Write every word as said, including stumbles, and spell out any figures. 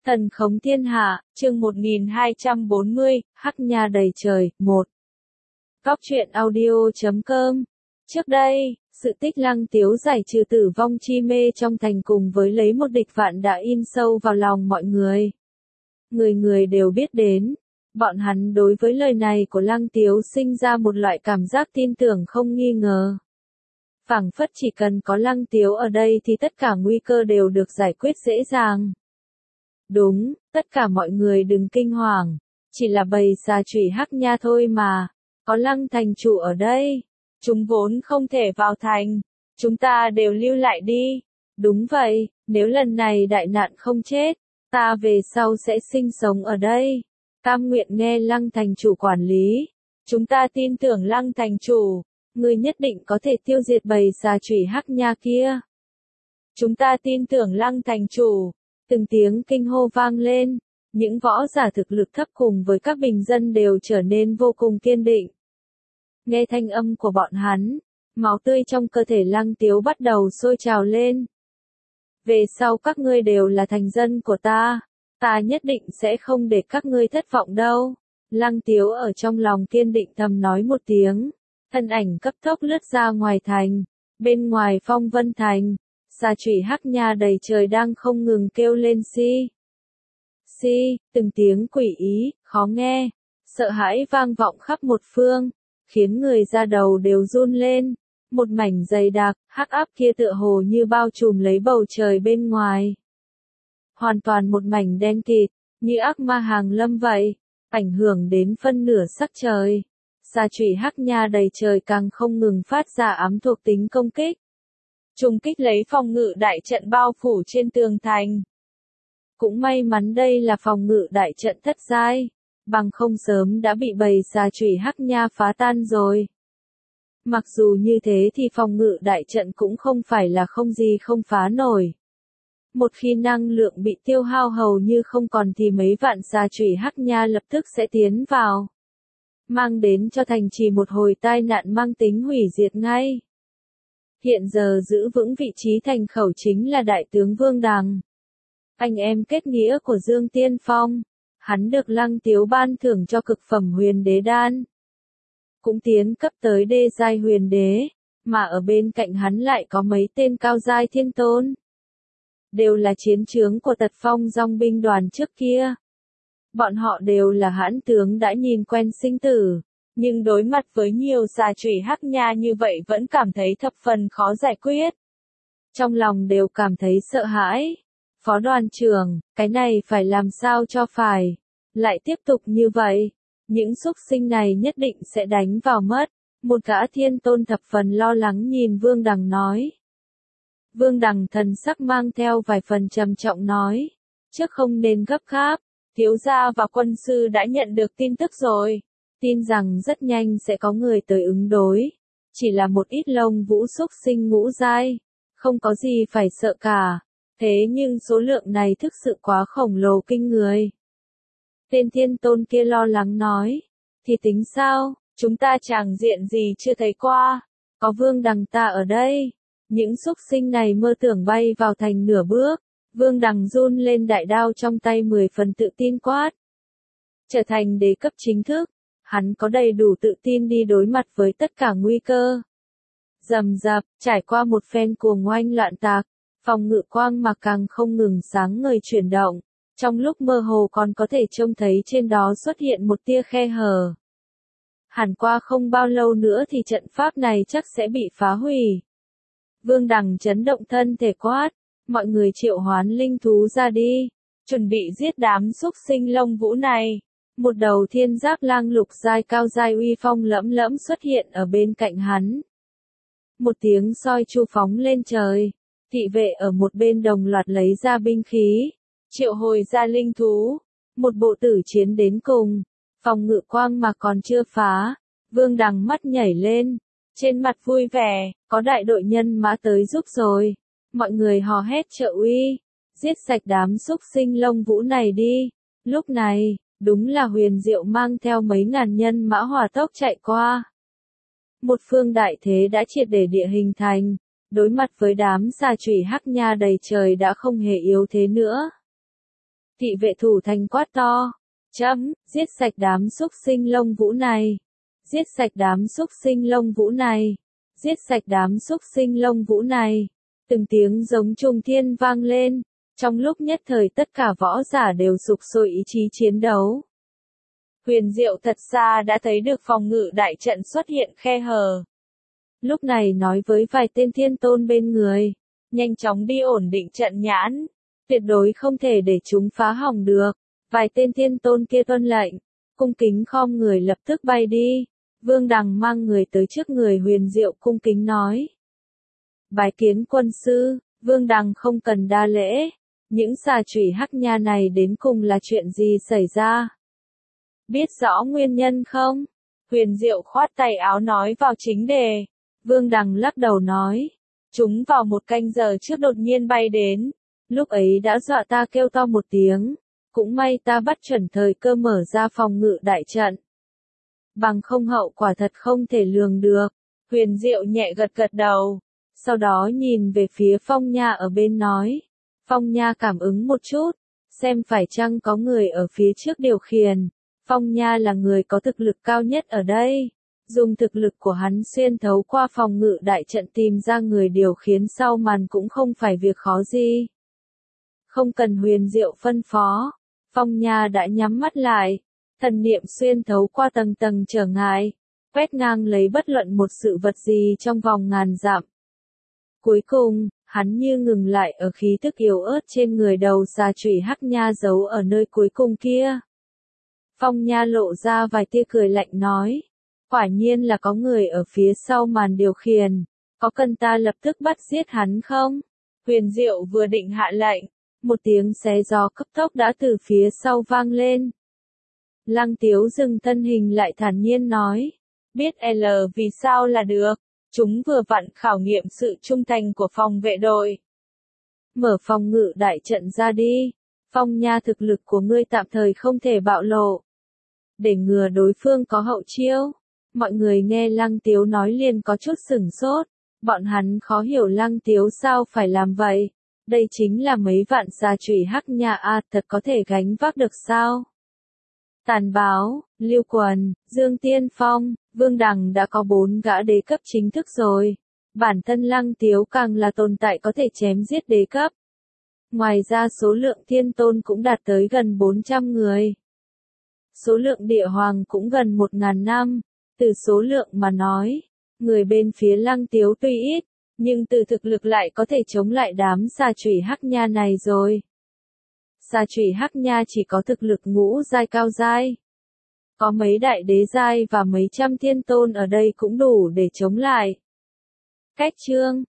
Thần khống thiên hạ, chương một nghìn hai trăm bốn mươi, Hắc Nha đầy trời, một. Góc truyện audio chấm com. Trước đây, sự tích Lăng Tiếu giải trừ tử vong chi mê trong thành cùng với lấy một địch vạn đã in sâu vào lòng mọi người. Người người đều biết đến. Bọn hắn đối với lời này của Lăng Tiếu sinh ra một loại cảm giác tin tưởng không nghi ngờ. Phảng phất chỉ cần có Lăng Tiếu ở đây thì tất cả nguy cơ đều được giải quyết dễ dàng. Đúng, tất cả mọi người đừng kinh hoàng, chỉ là bầy xà chủy Hắc Nha thôi mà, có Lăng thành chủ ở đây, chúng vốn không thể vào thành, chúng ta đều lưu lại đi. Đúng vậy, nếu lần này đại nạn không chết, ta về sau sẽ sinh sống ở đây, cam nguyện nghe Lăng thành chủ quản lý. Chúng ta tin tưởng Lăng thành chủ, ngươi nhất định có thể tiêu diệt bầy xà chủy Hắc Nha kia. Chúng ta tin tưởng Lăng thành chủ. Từng tiếng kinh hô vang lên, những võ giả thực lực thấp cùng với các bình dân đều trở nên vô cùng kiên định. Nghe thanh âm của bọn hắn, máu tươi trong cơ thể Lăng Tiếu bắt đầu sôi trào lên. Về sau các ngươi đều là thành dân của ta, ta nhất định sẽ không để các ngươi thất vọng đâu. Lăng Tiếu ở trong lòng kiên định thầm nói một tiếng, thân ảnh cấp tốc lướt ra ngoài thành, bên ngoài Phong Vân Thành. Xà chủy Hắc Nha đầy trời đang không ngừng kêu lên si. Si, từng tiếng quỷ ý, khó nghe, sợ hãi vang vọng khắp một phương, khiến người da đầu đều run lên. Một mảnh dày đặc, hắc áp kia tựa hồ như bao trùm lấy bầu trời bên ngoài. Hoàn toàn một mảnh đen kịt, như ác ma hàng lâm vậy, ảnh hưởng đến phân nửa sắc trời. Xà chủy Hắc Nha đầy trời càng không ngừng phát ra ám thuộc tính công kích. Trùng kích lấy phòng ngự đại trận bao phủ trên tường thành. Cũng may mắn đây là phòng ngự đại trận thất giai, bằng không sớm đã bị bầy xà chủy Hắc Nha phá tan rồi. Mặc dù như thế thì phòng ngự đại trận cũng không phải là không gì không phá nổi. Một khi năng lượng bị tiêu hao hầu như không còn thì mấy vạn xà chủy Hắc Nha lập tức sẽ tiến vào, mang đến cho thành trì một hồi tai nạn mang tính hủy diệt ngay. Hiện giờ giữ vững vị trí thành khẩu chính là Đại tướng Vương Đằng, anh em kết nghĩa của Dương Tiên Phong. Hắn được Lăng Tiếu ban thưởng cho cực phẩm huyền đế đan, cũng tiến cấp tới đê giai huyền đế, mà ở bên cạnh hắn lại có mấy tên cao giai thiên tôn. Đều là chiến trướng của Tật Phong Dòng binh đoàn trước kia. Bọn họ đều là hãn tướng đã nhìn quen sinh tử. Nhưng đối mặt với nhiều xà chủy Hắc Nha như vậy vẫn cảm thấy thập phần khó giải quyết. Trong lòng đều cảm thấy sợ hãi. Phó đoàn trưởng, cái này phải làm sao cho phải. Lại tiếp tục như vậy, những súc sinh này nhất định sẽ đánh vào mất. Một gã thiên tôn thập phần lo lắng nhìn Vương Đằng nói. Vương Đằng thần sắc mang theo vài phần trầm trọng nói. Trước không nên gấp gáp, thiếu gia và quân sư đã nhận được tin tức rồi. Tin rằng rất nhanh sẽ có người tới ứng đối. Chỉ là một ít lông vũ xúc sinh ngũ giai, không có gì phải sợ cả. Thế nhưng số lượng này thực sự quá khổng lồ kinh người. Tên thiên tôn kia lo lắng nói. Thì tính sao, chúng ta chẳng diện gì chưa thấy qua. Có Vương Đằng ta ở đây. Những xúc sinh này mơ tưởng bay vào thành nửa bước. Vương Đằng run lên đại đao trong tay mười phần tự tin quát. Trở thành đế cấp chính thức. Hắn có đầy đủ tự tin đi đối mặt với tất cả nguy cơ. Rầm rập, trải qua một phen cuồng oanh loạn tạc, phòng ngự quang mà càng không ngừng sáng ngời chuyển động. Trong lúc mơ hồ còn có thể trông thấy trên đó xuất hiện một tia khe hở. Hẳn qua không bao lâu nữa thì trận pháp này chắc sẽ bị phá hủy. Vương Đằng chấn động thân thể quát, mọi người triệu hoán linh thú ra đi, chuẩn bị giết đám xúc sinh lông vũ này. Một đầu thiên giáp lang lục giai cao giai uy phong lẫm lẫm xuất hiện ở bên cạnh hắn. Một tiếng soi chu phóng lên trời, thị vệ ở một bên đồng loạt lấy ra binh khí, triệu hồi ra linh thú, một bộ tử chiến đến cùng, phòng ngự quang mà còn chưa phá. Vương Đằng mắt nhảy lên, trên mặt vui vẻ, có đại đội nhân mã tới giúp rồi. Mọi người hò hét trợ uy, giết sạch đám xúc sinh lông vũ này đi. Lúc này, đúng là Huyền Diệu mang theo mấy ngàn nhân mã hỏa tốc chạy qua. Một phương đại thế đã triệt để địa hình thành, đối mặt với đám xà chủy Hắc Nha đầy trời đã không hề yếu thế nữa. Thị vệ thủ thành quát to. Chấm, giết sạch đám xúc sinh lông vũ này. Giết sạch đám xúc sinh lông vũ này. Giết sạch đám xúc sinh lông vũ này. Từng tiếng giống trùng thiên vang lên. Trong lúc nhất thời tất cả võ giả đều sục sôi ý chí chiến đấu. Huyền Diệu thật xa đã thấy được phòng ngự đại trận xuất hiện khe hở. Lúc này nói với vài tên thiên tôn bên người. Nhanh chóng đi ổn định trận nhãn. Tuyệt đối không thể để chúng phá hỏng được. Vài tên thiên tôn kia tuân lệnh. Cung kính khom người lập tức bay đi. Vương Đằng mang người tới trước người Huyền Diệu cung kính nói. Bái kiến quân sư, Vương Đằng không cần đa lễ. Những xà chủy hắc nha này đến cùng là chuyện gì xảy ra? Biết rõ nguyên nhân không? Huyền Diệu khoát tay áo nói vào chính đề. Vương Đằng lắc đầu nói. Chúng vào một canh giờ trước đột nhiên bay đến. Lúc ấy đã dọa ta kêu to một tiếng. Cũng may ta bắt chuẩn thời cơ mở ra phòng ngự đại trận. Bằng không hậu quả thật không thể lường được. Huyền Diệu nhẹ gật gật đầu. Sau đó nhìn về phía Phong Nha ở bên nói. Phong Nha cảm ứng một chút. Xem phải chăng có người ở phía trước điều khiển. Phong Nha là người có thực lực cao nhất ở đây. Dùng thực lực của hắn xuyên thấu qua phòng ngự đại trận tìm ra người điều khiển sau màn cũng không phải việc khó gì. Không cần Huyền Diệu phân phó. Phong Nha đã nhắm mắt lại. Thần niệm xuyên thấu qua tầng tầng trở ngại. Quét ngang lấy bất luận một sự vật gì trong vòng ngàn dặm. Cuối cùng, hắn như ngừng lại ở khí tức yếu ớt trên người đầu xà chủy hắc nha giấu ở nơi cuối cùng kia. Phong Nha lộ ra vài tia cười lạnh nói. Quả nhiên là có người ở phía sau màn điều khiển. Có cần ta lập tức bắt giết hắn không? Huyền Diệu vừa định hạ lệnh. Một tiếng xé gió cấp tốc đã từ phía sau vang lên. Lăng Tiếu dừng thân hình lại thản nhiên nói. Biết L vì sao là được. Chúng vừa vặn khảo nghiệm sự trung thành của phòng vệ đội. Mở phòng ngự đại trận ra đi. Phong Nha thực lực của ngươi tạm thời không thể bạo lộ. Để ngừa đối phương có hậu chiêu. Mọi người nghe Lăng Tiếu nói liền có chút sửng sốt. Bọn hắn khó hiểu Lăng Tiếu sao phải làm vậy. Đây chính là mấy vạn xà chủy hắc nha a, thật có thể gánh vác được sao? Tàn Báo, Lưu Quần, Dương Tiên Phong, Vương Đằng đã có bốn gã đế cấp chính thức rồi. Bản thân Lăng Tiếu càng là tồn tại có thể chém giết đế cấp. Ngoài ra số lượng thiên tôn cũng đạt tới gần bốn trăm người. Số lượng địa hoàng cũng gần một nghìn năm. Từ số lượng mà nói, người bên phía Lăng Tiếu tuy ít, nhưng từ thực lực lại có thể chống lại đám xà chủy hắc nha này rồi. Xà chủy hắc nha chỉ có thực lực ngũ giai cao giai. Có mấy đại đế giai và mấy trăm thiên tôn ở đây cũng đủ để chống lại. Cách chương